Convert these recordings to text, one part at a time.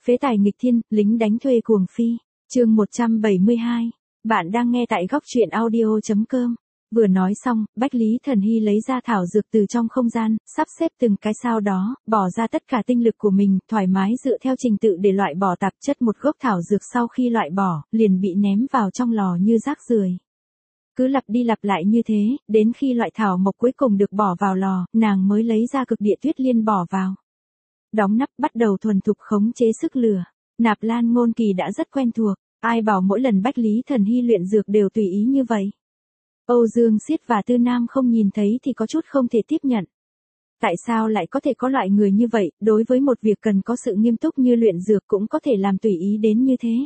Phế tài nghịch thiên, lính đánh thuê cuồng phi. Chương 172. Bạn đang nghe tại góc truyện audio.com. Vừa nói xong, Bách Lý Thần Hy lấy ra thảo dược từ trong không gian, sắp xếp từng cái sau đó, bỏ ra tất cả tinh lực của mình, thoải mái dựa theo trình tự để loại bỏ tạp chất. Một gốc thảo dược sau khi loại bỏ, liền bị ném vào trong lò như rác rưởi. Cứ lặp đi lặp lại như thế, đến khi loại thảo mộc cuối cùng được bỏ vào lò, nàng mới lấy ra cực địa tuyết liên bỏ vào. Đóng nắp, bắt đầu thuần thục khống chế sức lửa. Nạp Lan Ngôn Kỳ đã rất quen thuộc, ai bảo mỗi lần Bách Lý Thần Hy luyện dược đều tùy ý như vậy. Âu Dương Siết và Tư Nam không nhìn thấy thì có chút không thể tiếp nhận. Tại sao lại có thể có loại người như vậy, đối với một việc cần có sự nghiêm túc như luyện dược cũng có thể làm tùy ý đến như thế.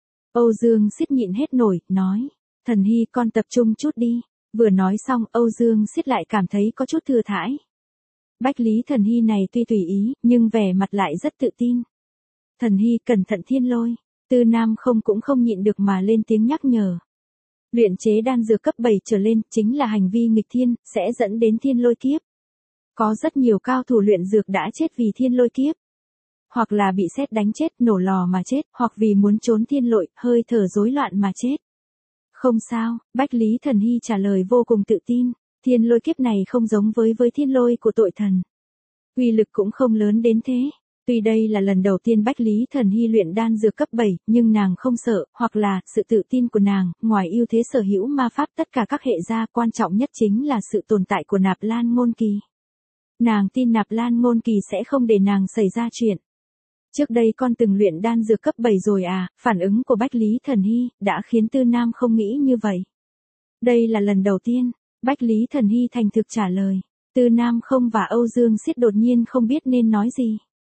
Âu Dương Siết nhịn hết nổi, nói, Thần Hy con tập trung chút đi. Vừa nói xong Âu Dương Siết lại cảm thấy có chút thừa thãi. Bách Lý Thần Hy này tuy tùy ý, nhưng vẻ mặt lại rất tự tin. Thần Hy cẩn thận thiên lôi. Tư Nam không cũng không nhịn được mà lên tiếng nhắc nhở. Luyện chế đan dược cấp 7 trở lên chính là hành vi nghịch thiên, sẽ dẫn đến thiên lôi kiếp. Có rất nhiều cao thủ luyện dược đã chết vì thiên lôi kiếp. Hoặc là bị sét đánh chết, nổ lò mà chết, hoặc vì muốn trốn thiên lôi, hơi thở rối loạn mà chết. Không sao, Bách Lý Thần Hy trả lời vô cùng tự tin. Thiên lôi kiếp này không giống với thiên lôi của tội thần. Uy lực cũng không lớn đến thế. Tuy đây là lần đầu tiên Bách Lý Thần Hy luyện đan dược cấp 7, nhưng nàng không sợ, hoặc là, sự tự tin của nàng, ngoài ưu thế sở hữu ma pháp tất cả các hệ gia, quan trọng nhất chính là sự tồn tại của Nạp Lan Ngôn Kỳ. Nàng tin Nạp Lan Ngôn Kỳ sẽ không để nàng xảy ra chuyện. Trước đây con từng luyện đan dược cấp 7 rồi à, phản ứng của Bách Lý Thần Hy, đã khiến Tư Nam không nghĩ như vậy. Đây là lần đầu tiên, Bách Lý Thần Hy thành thực trả lời. Tư Nam không và Âu Dương Siết đột nhiên không biết nên nói gì.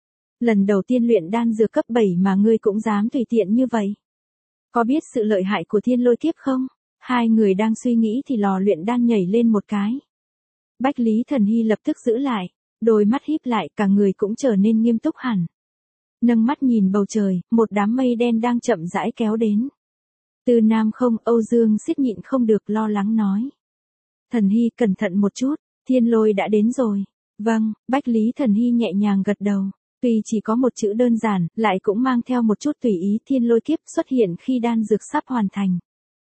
Lần đầu tiên luyện đan dược cấp 7 mà ngươi cũng dám tùy tiện như vậy. Có biết sự lợi hại của thiên lôi kiếp không? Hai người đang suy nghĩ thì lò luyện đan nhảy lên một cái. Bách Lý Thần Hy lập tức giữ lại, đôi mắt híp lại, cả người cũng trở nên nghiêm túc hẳn. Nâng mắt nhìn bầu trời, một đám mây đen đang chậm rãi kéo đến. Tư Nam không, Âu Dương Siết nhịn không được lo lắng nói. Thần Hy cẩn thận một chút, thiên lôi đã đến rồi. Vâng, Bách Lý Thần Hy nhẹ nhàng gật đầu. Tuy chỉ có một chữ đơn giản, lại cũng mang theo một chút tùy ý. Thiên lôi kiếp xuất hiện khi đan dược sắp hoàn thành.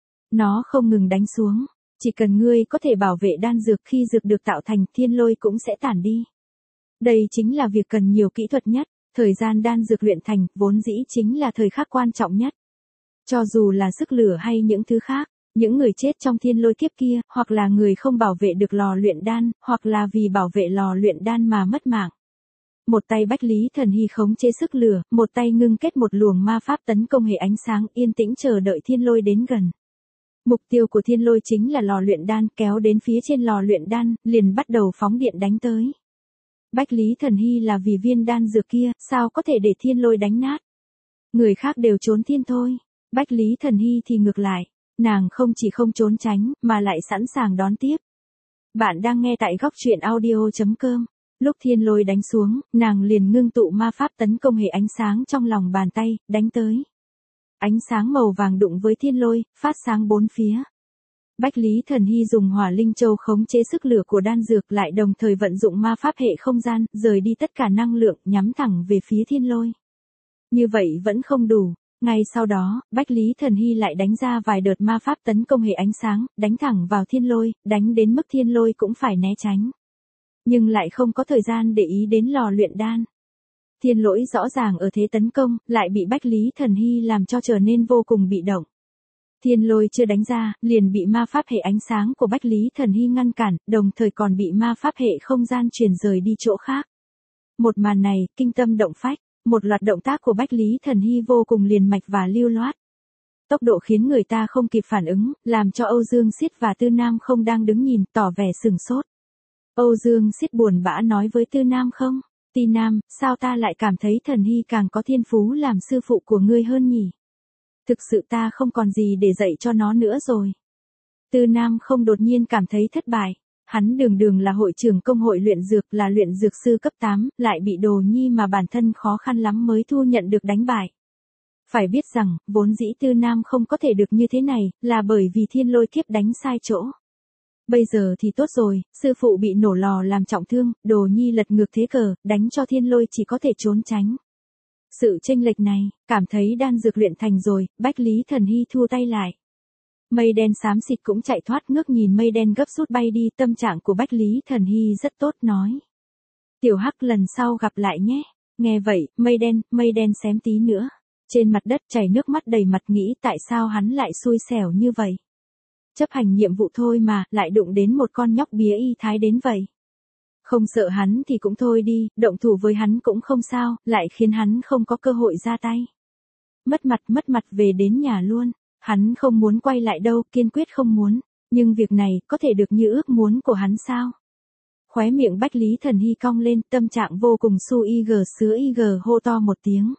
Nó không ngừng đánh xuống. Chỉ cần ngươi có thể bảo vệ đan dược khi dược được tạo thành, thiên lôi cũng sẽ tản đi. Đây chính là việc cần nhiều kỹ thuật nhất. Thời gian đan dược luyện thành, vốn dĩ chính là thời khắc quan trọng nhất. Cho dù là sức lửa hay những thứ khác, những người chết trong thiên lôi kiếp kia, hoặc là người không bảo vệ được lò luyện đan, hoặc là vì bảo vệ lò luyện đan mà mất mạng. Một tay Bách Lý Thần Hy khống chế sức lửa, một tay ngưng kết một luồng ma pháp tấn công hệ ánh sáng, yên tĩnh chờ đợi thiên lôi đến gần. Mục tiêu của thiên lôi chính là lò luyện đan, kéo đến phía trên lò luyện đan, liền bắt đầu phóng điện đánh tới. Bách Lý Thần Hy là vì viên đan dược kia, sao có thể để thiên lôi đánh nát. Người khác đều trốn thiên thôi. Bách Lý Thần Hy thì ngược lại, nàng không chỉ không trốn tránh, mà lại sẵn sàng đón tiếp. Bạn đang nghe tại góc truyện audio.com. Lúc thiên lôi đánh xuống, nàng liền ngưng tụ ma pháp tấn công hệ ánh sáng trong lòng bàn tay, đánh tới. Ánh sáng màu vàng đụng với thiên lôi, phát sáng bốn phía. Bách Lý Thần Hy dùng hỏa linh châu khống chế sức lửa của đan dược, lại đồng thời vận dụng ma pháp hệ không gian, rời đi tất cả năng lượng, nhắm thẳng về phía thiên lôi. Như vậy vẫn không đủ. Ngay sau đó, Bách Lý Thần Hy lại đánh ra vài đợt ma pháp tấn công hệ ánh sáng, đánh thẳng vào thiên lôi, đánh đến mức thiên lôi cũng phải né tránh. Nhưng lại không có thời gian để ý đến lò luyện đan. Thiên lỗi rõ ràng ở thế tấn công, lại bị Bách Lý Thần Hy làm cho trở nên vô cùng bị động. Thiên lôi chưa đánh ra, liền bị ma pháp hệ ánh sáng của Bách Lý Thần Hy ngăn cản, đồng thời còn bị ma pháp hệ không gian chuyển rời đi chỗ khác. Một màn này, kinh tâm động phách, một loạt động tác của Bách Lý Thần Hy vô cùng liền mạch và lưu loát. Tốc độ khiến người ta không kịp phản ứng, làm cho Âu Dương Siết và Tư Nam không đang đứng nhìn, tỏ vẻ sửng sốt. Âu Dương Siết buồn bã nói với Tư Nam không, Tư Nam, sao ta lại cảm thấy Thần Hy càng có thiên phú làm sư phụ của ngươi hơn nhỉ? Thực sự ta không còn gì để dạy cho nó nữa rồi. Tư Nam không đột nhiên cảm thấy thất bại. Hắn đường đường là hội trưởng công hội luyện dược, là luyện dược sư cấp 8, lại bị Đồ Nhi mà bản thân khó khăn lắm mới thu nhận được đánh bại. Phải biết rằng, vốn dĩ Tư Nam không có thể được như thế này, là bởi vì thiên lôi kiếp đánh sai chỗ. Bây giờ thì tốt rồi, sư phụ bị nổ lò làm trọng thương, Đồ Nhi lật ngược thế cờ, đánh cho thiên lôi chỉ có thể trốn tránh. Sự chênh lệch này, cảm thấy đan dược luyện thành rồi, Bách Lý Thần Hy thu tay lại. Mây đen xám xịt cũng chạy thoát, ngước nhìn mây đen gấp rút bay đi, tâm trạng của Bách Lý Thần Hy rất tốt, nói. Tiểu Hắc lần sau gặp lại nhé. Nghe vậy, mây đen xém tí nữa. Trên mặt đất chảy nước mắt đầy mặt, nghĩ tại sao hắn lại xui xẻo như vậy. Chấp hành nhiệm vụ thôi mà, lại đụng đến một con nhóc bía y thái đến vậy. Không sợ hắn thì cũng thôi đi, động thủ với hắn cũng không sao, lại khiến hắn không có cơ hội ra tay. Mất mặt về đến nhà luôn. Hắn không muốn quay lại đâu, kiên quyết không muốn. Nhưng việc này có thể được như ước muốn của hắn sao? Khóe miệng Bách Lý Thần Hy cong lên, tâm trạng vô cùng su ig sứa ig, hô to một tiếng.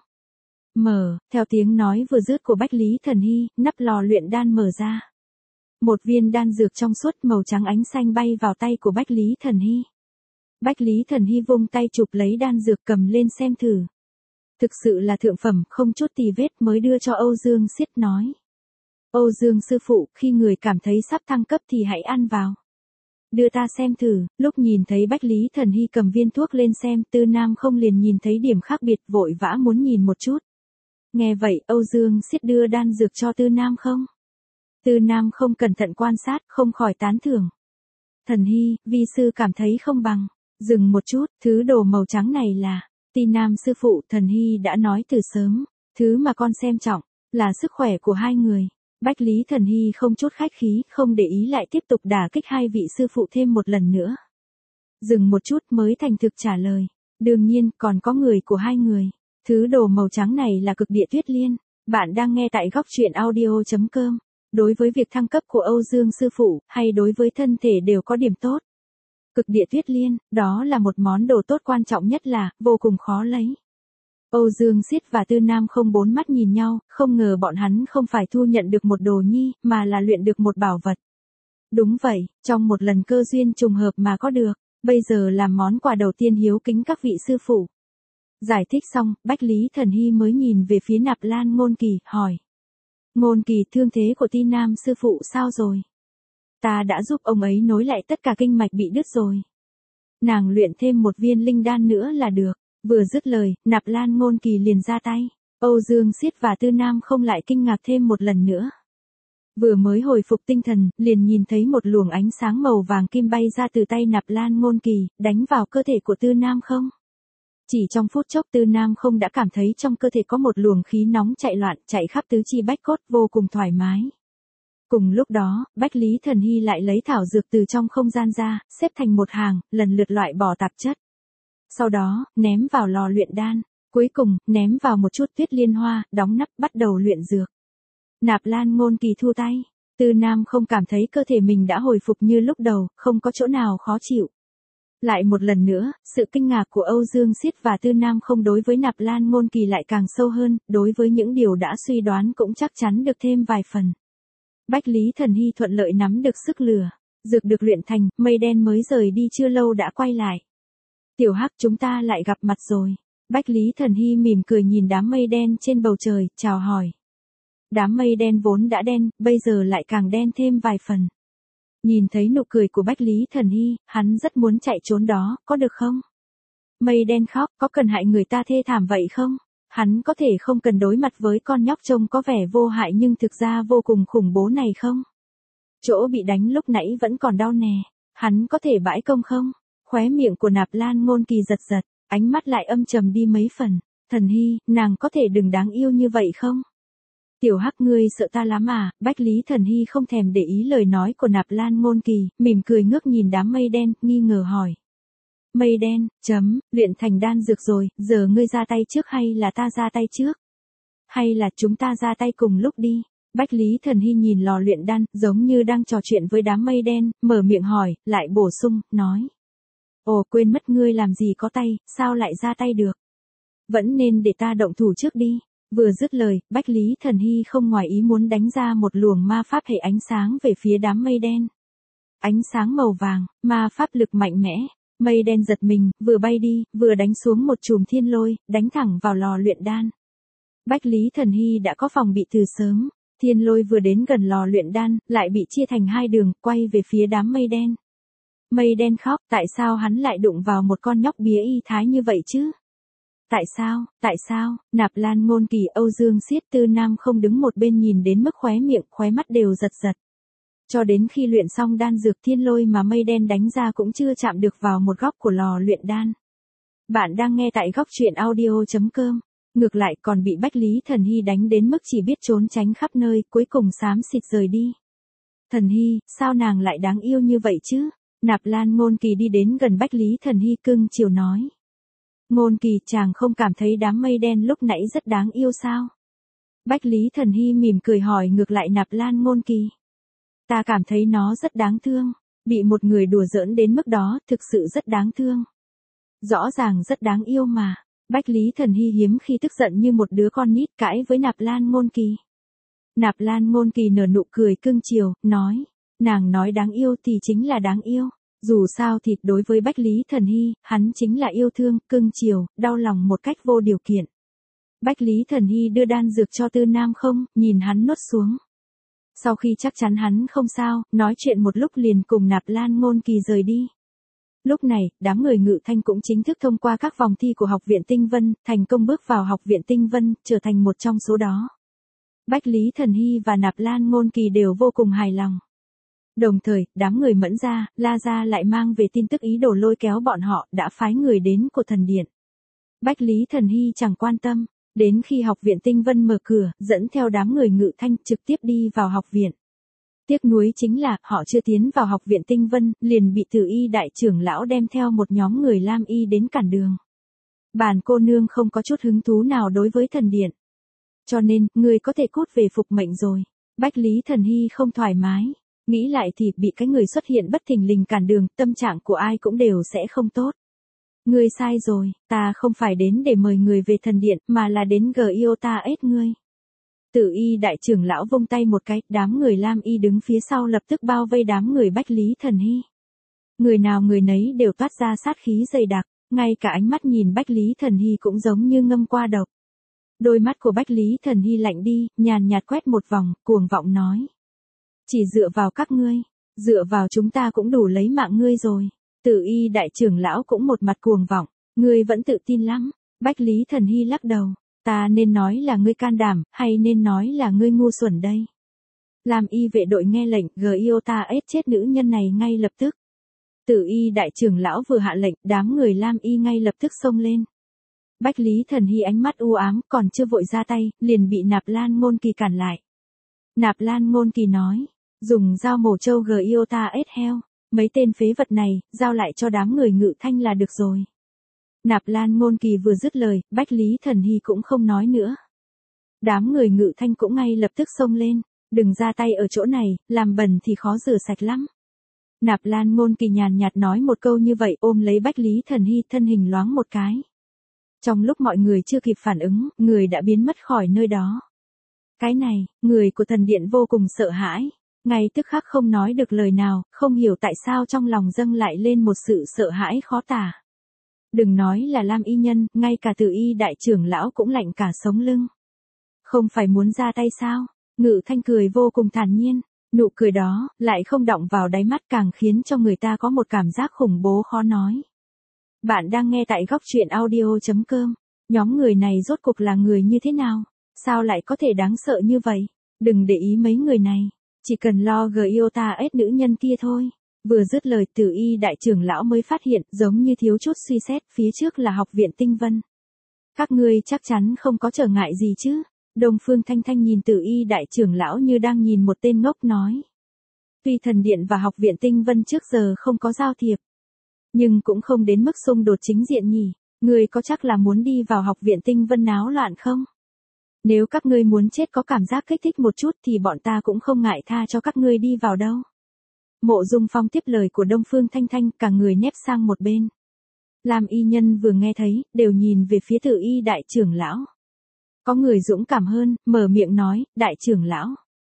Mở, theo tiếng nói vừa dứt của Bách Lý Thần Hy, nắp lò luyện đan mở ra. Một viên đan dược trong suốt màu trắng ánh xanh bay vào tay của Bách Lý Thần Hy. Bách Lý Thần Hy vung tay chụp lấy đan dược cầm lên xem thử. Thực sự là thượng phẩm, không chút tì vết, mới đưa cho Âu Dương Siết nói. Âu Dương sư phụ, khi người cảm thấy sắp thăng cấp thì hãy ăn vào. Đưa ta xem thử, lúc nhìn thấy Bách Lý Thần Hy cầm viên thuốc lên xem, Tư Nam không liền nhìn thấy điểm khác biệt, vội vã muốn nhìn một chút. Nghe vậy, Âu Dương Siết đưa đan dược cho Tư Nam không? Tư Nam không cẩn thận quan sát, không khỏi tán thưởng. Thần Hy, vi sư cảm thấy không bằng. Dừng một chút, thứ đồ màu trắng này là. Tư Nam sư phụ, Thần Hy đã nói từ sớm. Thứ mà con xem trọng, là sức khỏe của hai người. Bách Lý Thần Hy không chút khách khí, không để ý lại tiếp tục đả kích hai vị sư phụ thêm một lần nữa. Dừng một chút mới thành thực trả lời. Đương nhiên, còn có người của hai người. Thứ đồ màu trắng này là cực địa tuyết liên. Bạn đang nghe tại góc truyện audio.com. Đối với việc thăng cấp của Âu Dương sư phụ, hay đối với thân thể đều có điểm tốt. Cực địa tuyết liên, đó là một món đồ tốt, quan trọng nhất là, vô cùng khó lấy. Âu Dương Siết và Tư Nam không bốn mắt nhìn nhau, không ngờ bọn hắn không phải thu nhận được một đồ nhi, mà là luyện được một bảo vật. Đúng vậy, trong một lần cơ duyên trùng hợp mà có được, bây giờ làm món quà đầu tiên hiếu kính các vị sư phụ. Giải thích xong, Bách Lý Thần Hy mới nhìn về phía Nạp Lan Ngôn Kỳ, hỏi. Ngôn Kỳ, thương thế của Tư Nam sư phụ sao rồi? Ta đã giúp ông ấy nối lại tất cả kinh mạch bị đứt rồi. Nàng luyện thêm một viên linh đan nữa là được. Vừa dứt lời, Nạp Lan Ngôn Kỳ liền ra tay. Âu Dương Siết và Tư Nam không lại kinh ngạc thêm một lần nữa. Vừa mới hồi phục tinh thần, liền nhìn thấy một luồng ánh sáng màu vàng kim bay ra từ tay Nạp Lan Ngôn Kỳ, đánh vào cơ thể của Tư Nam không. Chỉ trong phút chốc Tư Nam không đã cảm thấy trong cơ thể có một luồng khí nóng chạy loạn, chạy khắp tứ chi bách cốt, vô cùng thoải mái. Cùng lúc đó, Bách Lý Thần Hy lại lấy thảo dược từ trong không gian ra, xếp thành một hàng, lần lượt loại bỏ tạp chất. Sau đó, ném vào lò luyện đan. Cuối cùng, ném vào một chút tuyết liên hoa, đóng nắp, bắt đầu luyện dược. Nạp Lan Ngôn Kỳ thu tay. Tư Nam không cảm thấy cơ thể mình đã hồi phục như lúc đầu, không có chỗ nào khó chịu. Lại một lần nữa, sự kinh ngạc của Âu Dương Siết và Tư Nam không đối với Nạp Lan Ngôn Kỳ lại càng sâu hơn, đối với những điều đã suy đoán cũng chắc chắn được thêm vài phần. Bách Lý Thần Hy thuận lợi nắm được sức lửa. Dược được luyện thành, mây đen mới rời đi chưa lâu đã quay lại. Tiểu Hắc, chúng ta lại gặp mặt rồi. Bách Lý Thần Hy mỉm cười nhìn đám mây đen trên bầu trời, chào hỏi. Đám mây đen vốn đã đen, bây giờ lại càng đen thêm vài phần. Nhìn thấy nụ cười của Bách Lý Thần Hy, hắn rất muốn chạy trốn đó, có được không? Mây đen khóc, có cần hại người ta thê thảm vậy không? Hắn có thể không cần đối mặt với con nhóc trông có vẻ vô hại nhưng thực ra vô cùng khủng bố này không? Chỗ bị đánh lúc nãy vẫn còn đau nè, hắn có thể bãi công không? Khóe miệng của Nạp Lan Ngôn Kỳ giật giật, ánh mắt lại âm trầm đi mấy phần. Thần Hy, nàng có thể đừng đáng yêu như vậy không? Tiểu Hắc, ngươi sợ ta lắm à? Bách Lý Thần Hy không thèm để ý lời nói của Nạp Lan Ngôn Kỳ, mỉm cười ngước nhìn đám mây đen, nghi ngờ hỏi. Mây đen, luyện thành đan dược rồi, giờ ngươi ra tay trước hay là ta ra tay trước? Hay là chúng ta ra tay cùng lúc đi? Bách Lý Thần Hy nhìn lò luyện đan, giống như đang trò chuyện với đám mây đen, mở miệng hỏi, lại bổ sung, nói. Ồ, quên mất, ngươi làm gì có tay, sao lại ra tay được? Vẫn nên để ta động thủ trước đi. Vừa dứt lời, Bách Lý Thần Hy không ngoài ý muốn đánh ra một luồng ma pháp hệ ánh sáng về phía đám mây đen. Ánh sáng màu vàng, ma pháp lực mạnh mẽ. Mây đen giật mình, vừa bay đi, vừa đánh xuống một chùm thiên lôi, đánh thẳng vào lò luyện đan. Bách Lý Thần Hy đã có phòng bị từ sớm. Thiên lôi vừa đến gần lò luyện đan, lại bị chia thành hai đường, quay về phía đám mây đen. Mây đen khóc, tại sao hắn lại đụng vào một con nhóc bía y thái như vậy chứ? Tại sao, Nạp Lan Ngôn Kỳ, Âu Dương Xiết, Tư Nam không đứng một bên nhìn đến mức khóe miệng, khóe mắt đều giật giật. Cho đến khi luyện xong đan dược thiên lôi mà mây đen đánh ra cũng chưa chạm được vào một góc của lò luyện đan. Bạn đang nghe tại góc truyện audio.com. Ngược lại còn bị Bách Lý Thần Hy đánh đến mức chỉ biết trốn tránh khắp nơi, cuối cùng xám xịt rời đi. Thần Hy, sao nàng lại đáng yêu như vậy chứ? Nạp Lan Ngôn Kỳ đi đến gần Bách Lý Thần Hy cưng chiều nói. Ngôn Kỳ, chàng không cảm thấy đám mây đen lúc nãy rất đáng yêu sao? Bách Lý Thần Hy mỉm cười hỏi ngược lại Nạp Lan Ngôn Kỳ. Ta cảm thấy nó rất đáng thương, bị một người đùa giỡn đến mức đó, thực sự rất đáng thương. Rõ ràng rất đáng yêu mà. Bách Lý Thần Hy hiếm khi tức giận như một đứa con nít cãi với Nạp Lan Ngôn Kỳ. Nạp Lan Ngôn Kỳ nở nụ cười cưng chiều, nói, nàng nói đáng yêu thì chính là đáng yêu. Dù sao thì đối với Bách Lý Thần Hy, hắn chính là yêu thương, cưng chiều, đau lòng một cách vô điều kiện. Bách Lý Thần Hy đưa đan dược cho Tư Nam không, nhìn hắn nuốt xuống. Sau khi chắc chắn hắn không sao, nói chuyện một lúc liền cùng Nạp Lan Ngôn Kỳ rời đi. Lúc này, đám người Ngự Thanh cũng chính thức thông qua các vòng thi của Học viện Tinh Vân, thành công bước vào Học viện Tinh Vân, trở thành một trong số đó. Bách Lý Thần Hy và Nạp Lan Ngôn Kỳ đều vô cùng hài lòng. Đồng thời, đám người Mẫn gia, La gia lại mang về tin tức ý đồ lôi kéo bọn họ, đã phái người đến của thần điện. Bách Lý Thần Hy chẳng quan tâm, đến khi Học viện Tinh Vân mở cửa, dẫn theo đám người Ngự Thanh trực tiếp đi vào học viện. Tiếc nuối chính là, họ chưa tiến vào Học viện Tinh Vân, liền bị Tử Y đại trưởng lão đem theo một nhóm người Lam Y đến cản đường. Bản cô nương không có chút hứng thú nào đối với thần điện. Cho nên, người có thể cút về phục mệnh rồi. Bách Lý Thần Hy không thoải mái. Nghĩ lại thì bị cái người xuất hiện bất thình lình cản đường, tâm trạng của ai cũng đều sẽ không tốt. Ngươi sai rồi, ta không phải đến để mời người về thần điện, mà là đến Giota ết ngươi. Tử Y đại trưởng lão vung tay một cái, đám người Lam Y đứng phía sau lập tức bao vây đám người Bách Lý Thần Hy. Người nào người nấy đều toát ra sát khí dày đặc, ngay cả ánh mắt nhìn Bách Lý Thần Hy cũng giống như ngâm qua độc. Đôi mắt của Bách Lý Thần Hy lạnh đi, nhàn nhạt quét một vòng, cuồng vọng nói. Chỉ dựa vào các ngươi, dựa vào chúng ta cũng đủ lấy mạng ngươi rồi. Tử Y đại trưởng lão cũng một mặt cuồng vọng, ngươi vẫn tự tin lắm. Bách Lý Thần Hy lắc đầu, ta nên nói là ngươi can đảm, hay nên nói là ngươi ngu xuẩn đây. Lam Y vệ đội nghe lệnh, Giota ết chết nữ nhân này ngay lập tức. Tử Y đại trưởng lão vừa hạ lệnh, đám người Lam Y ngay lập tức xông lên. Bách Lý Thần Hy ánh mắt u ám, còn chưa vội ra tay, liền bị Nạp Lan Ngôn Kỳ cản lại. Nạp Lan Ngôn Kỳ nói, dùng dao mổ trâu Giota ết heo, mấy tên phế vật này, giao lại cho đám người Ngự Thanh là được rồi. Nạp Lan Ngôn Kỳ vừa dứt lời, Bách Lý Thần Hy cũng không nói nữa. Đám người Ngự Thanh cũng ngay lập tức xông lên, đừng ra tay ở chỗ này, làm bẩn thì khó rửa sạch lắm. Nạp Lan Ngôn Kỳ nhàn nhạt nói một câu như vậy, ôm lấy Bách Lý Thần Hy, thân hình loáng một cái. Trong lúc mọi người chưa kịp phản ứng, người đã biến mất khỏi nơi đó. Cái này, người của thần điện vô cùng sợ hãi, ngay tức khắc không nói được lời nào, không hiểu tại sao trong lòng dâng lại lên một sự sợ hãi khó tả. Đừng nói là Lam Y nhân, ngay cả Tử Y đại trưởng lão cũng lạnh cả sống lưng. Không phải muốn ra tay sao? Ngự Thanh cười vô cùng thản nhiên, nụ cười đó, lại không đọng vào đáy mắt càng khiến cho người ta có một cảm giác khủng bố khó nói. Bạn đang nghe tại góc truyện audio.com, nhóm người này rốt cuộc là người như thế nào? Sao lại có thể đáng sợ như vậy? Đừng để ý mấy người này, chỉ cần lo Giota ết nữ nhân kia thôi. Vừa dứt lời Tử Y đại trưởng lão mới phát hiện giống như thiếu chút suy xét, phía trước là Học viện Tinh Vân. Các ngươi chắc chắn không có trở ngại gì chứ? Đông Phương Thanh Thanh nhìn Tử Y đại trưởng lão như đang nhìn một tên ngốc nói. Tuy thần điện và Học viện Tinh Vân trước giờ không có giao thiệp, nhưng cũng không đến mức xung đột chính diện nhỉ. Ngươi có chắc là muốn đi vào Học viện Tinh Vân náo loạn không? Nếu các ngươi muốn chết có cảm giác kích thích một chút thì bọn ta cũng không ngại tha cho các ngươi đi vào đâu. Mộ Dung Phong tiếp lời của Đông Phương Thanh Thanh, cả người nép sang một bên. Lam Y nhân vừa nghe thấy, đều nhìn về phía Tử Y đại trưởng lão. Có người dũng cảm hơn, mở miệng nói, đại trưởng lão.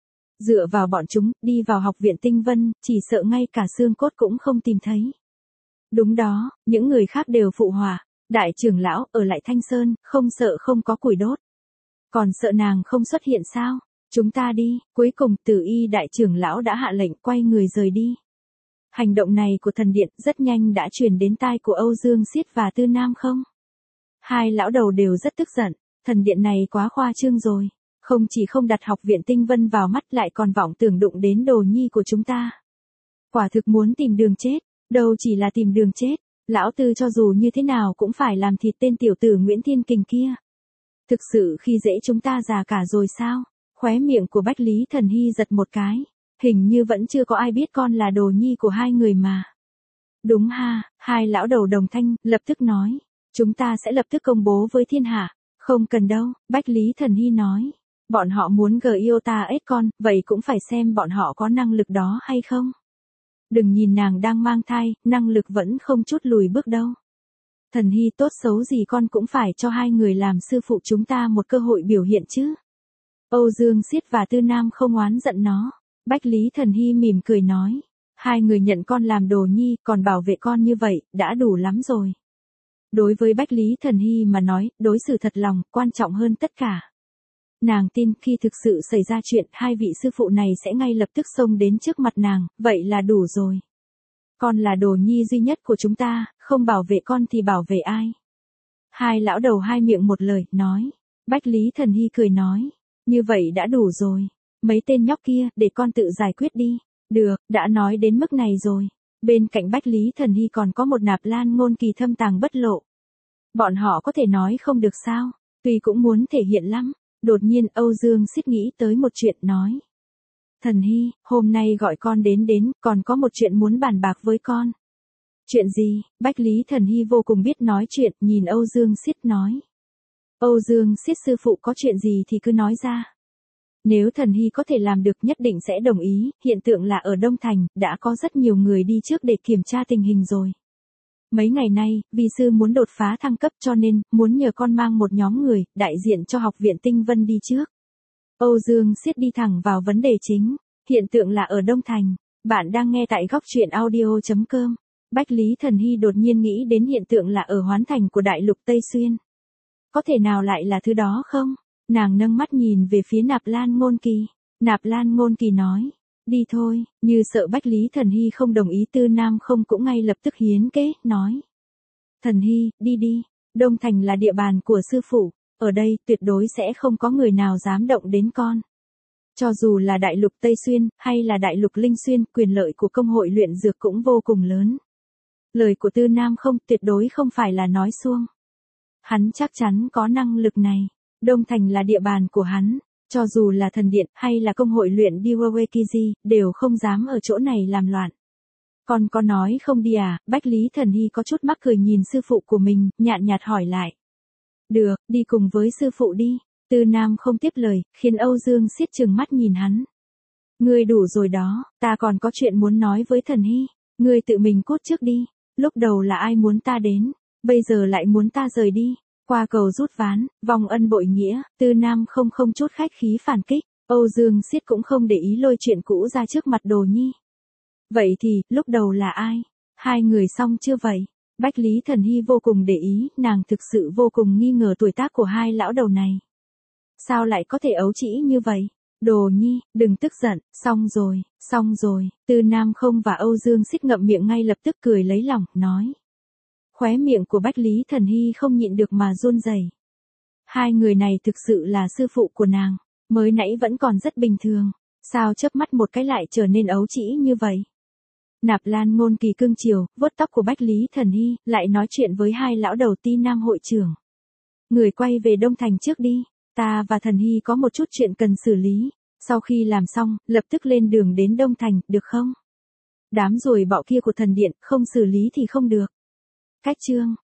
Dựa vào bọn chúng, đi vào Học viện Tinh Vân, chỉ sợ ngay cả xương cốt cũng không tìm thấy. Đúng đó, những người khác đều phụ họa, đại trưởng lão, ở lại Thanh Sơn, không sợ không có củi đốt. Còn sợ nàng không xuất hiện sao? Chúng ta đi. Cuối cùng Tử Y đại trưởng lão đã hạ lệnh quay người rời đi. Hành động này của thần điện rất nhanh đã truyền đến tai của Âu Dương Xiết và Tư Nam không? Hai lão đầu đều rất tức giận, thần điện này quá khoa trương rồi. Không chỉ không đặt học viện tinh vân vào mắt lại còn vọng tưởng đụng đến đồ nhi của chúng ta. Quả thực muốn tìm đường chết, đâu chỉ là tìm đường chết, lão tư cho dù như thế nào cũng phải làm thịt tên tiểu tử Nguyễn Thiên Kình kia. Thực sự khi dễ chúng ta già cả rồi sao? Khóe miệng của Bách Lý Thần Hy giật một cái, hình như vẫn chưa có ai biết con là đồ nhi của hai người mà. Đúng ha, hai lão đầu đồng thanh, lập tức nói, chúng ta sẽ lập tức công bố với thiên hạ. Không cần đâu, Bách Lý Thần Hy nói. Bọn họ muốn Iota ết con, vậy cũng phải xem bọn họ có năng lực đó hay không. Đừng nhìn nàng đang mang thai, năng lực vẫn không chút lùi bước đâu. Thần Hy tốt xấu gì con cũng phải cho hai người làm sư phụ chúng ta một cơ hội biểu hiện chứ. Âu Dương Siết và Tư Nam không oán giận nó. Bách Lý Thần Hy mỉm cười nói. Hai người nhận con làm đồ nhi, còn bảo vệ con như vậy, đã đủ lắm rồi. Đối với Bách Lý Thần Hy mà nói, đối xử thật lòng, quan trọng hơn tất cả. Nàng tin khi thực sự xảy ra chuyện, hai vị sư phụ này sẽ ngay lập tức xông đến trước mặt nàng, vậy là đủ rồi. Con là đồ nhi duy nhất của chúng ta, không bảo vệ con thì bảo vệ ai? Hai lão đầu hai miệng một lời, nói. Bách Lý Thần Hy cười nói. Như vậy đã đủ rồi. Mấy tên nhóc kia, để con tự giải quyết đi. Được, đã nói đến mức này rồi. Bên cạnh Bách Lý Thần Hy còn có một Nạp Lan Ngôn Kỳ thâm tàng bất lộ. Bọn họ có thể nói không được sao, tuy cũng muốn thể hiện lắm. Đột nhiên Âu Dương Siết nghĩ tới một chuyện nói. Thần Hy, hôm nay gọi con đến còn có một chuyện muốn bàn bạc với con. Chuyện gì? Bách Lý Thần Hy vô cùng biết nói chuyện, nhìn Âu Dương Siết nói. Âu Dương Siết sư phụ có chuyện gì thì cứ nói ra. Nếu Thần Hy có thể làm được nhất định sẽ đồng ý, hiện tượng là ở Đông Thành, đã có rất nhiều người đi trước để kiểm tra tình hình rồi. Mấy ngày nay, vì sư muốn đột phá thăng cấp cho nên, muốn nhờ con mang một nhóm người, đại diện cho học viện Tinh Vân đi trước. Âu Dương Siết đi thẳng vào vấn đề chính, hiện tượng là ở Đông Thành. Bạn đang nghe tại góc truyện audio.com. Bách Lý Thần Hy đột nhiên nghĩ đến hiện tượng là ở Hoán Thành của Đại Lục Tây Xuyên. Có thể nào lại là thứ đó không? Nàng nâng mắt nhìn về phía Nạp Lan Ngôn Kỳ. Nạp Lan Ngôn Kỳ nói, đi thôi, như sợ Bách Lý Thần Hy không đồng ý. Tư Nam không cũng ngay lập tức hiến kế, nói. Thần Hy, đi, Đông Thành là địa bàn của sư phụ, ở đây tuyệt đối sẽ không có người nào dám động đến con. Cho dù là Đại Lục Tây Xuyên, hay là Đại Lục Linh Xuyên, quyền lợi của công hội luyện dược cũng vô cùng lớn. Lời của Tư Nam không tuyệt đối không phải là nói suông. Hắn chắc chắn có năng lực này. Đông Thành là địa bàn của hắn, cho dù là thần điện hay là công hội luyện Diwawekiji, đều không dám ở chỗ này làm loạn. Còn có nói không đi à? Bách Lý Thần Hy có chút mắc cười nhìn sư phụ của mình, nhàn nhạt hỏi lại. Được, đi cùng với sư phụ đi. Tư Nam không tiếp lời, khiến Âu Dương Siết trừng mắt nhìn hắn. Ngươi đủ rồi đó, ta còn có chuyện muốn nói với Thần Hy. Ngươi tự mình cút trước đi. Lúc đầu là ai muốn ta đến, bây giờ lại muốn ta rời đi. Qua cầu rút ván, vong ân bội nghĩa, Tư Nam không chút khách khí phản kích. Âu Dương Siết cũng không để ý lôi chuyện cũ ra trước mặt đồ nhi. Vậy thì, lúc đầu là ai? Hai người xong chưa vậy? Bách Lý Thần Hy vô cùng để ý, nàng thực sự vô cùng nghi ngờ tuổi tác của hai lão đầu này. Sao lại có thể ấu trĩ như vậy? Đồ nhi, đừng tức giận, xong rồi. Tư Nam không và Âu Dương Siết ngậm miệng ngay lập tức cười lấy lòng, nói. Khóe miệng của Bách Lý Thần Hy không nhịn được mà run rẩy. Hai người này thực sự là sư phụ của nàng, mới nãy vẫn còn rất bình thường, sao chớp mắt một cái lại trở nên ấu trĩ như vậy? Nạp Lan Ngôn Kỳ cưng chiều, vuốt tóc của Bách Lý Thần Hy, lại nói chuyện với hai lão đầu Ti Nam hội trưởng. Người quay về Đông Thành trước đi, ta và Thần Hy có một chút chuyện cần xử lý, sau khi làm xong, lập tức lên đường đến Đông Thành, được không? Đám ruồi bọ kia của thần điện, không xử lý thì không được. Cách chương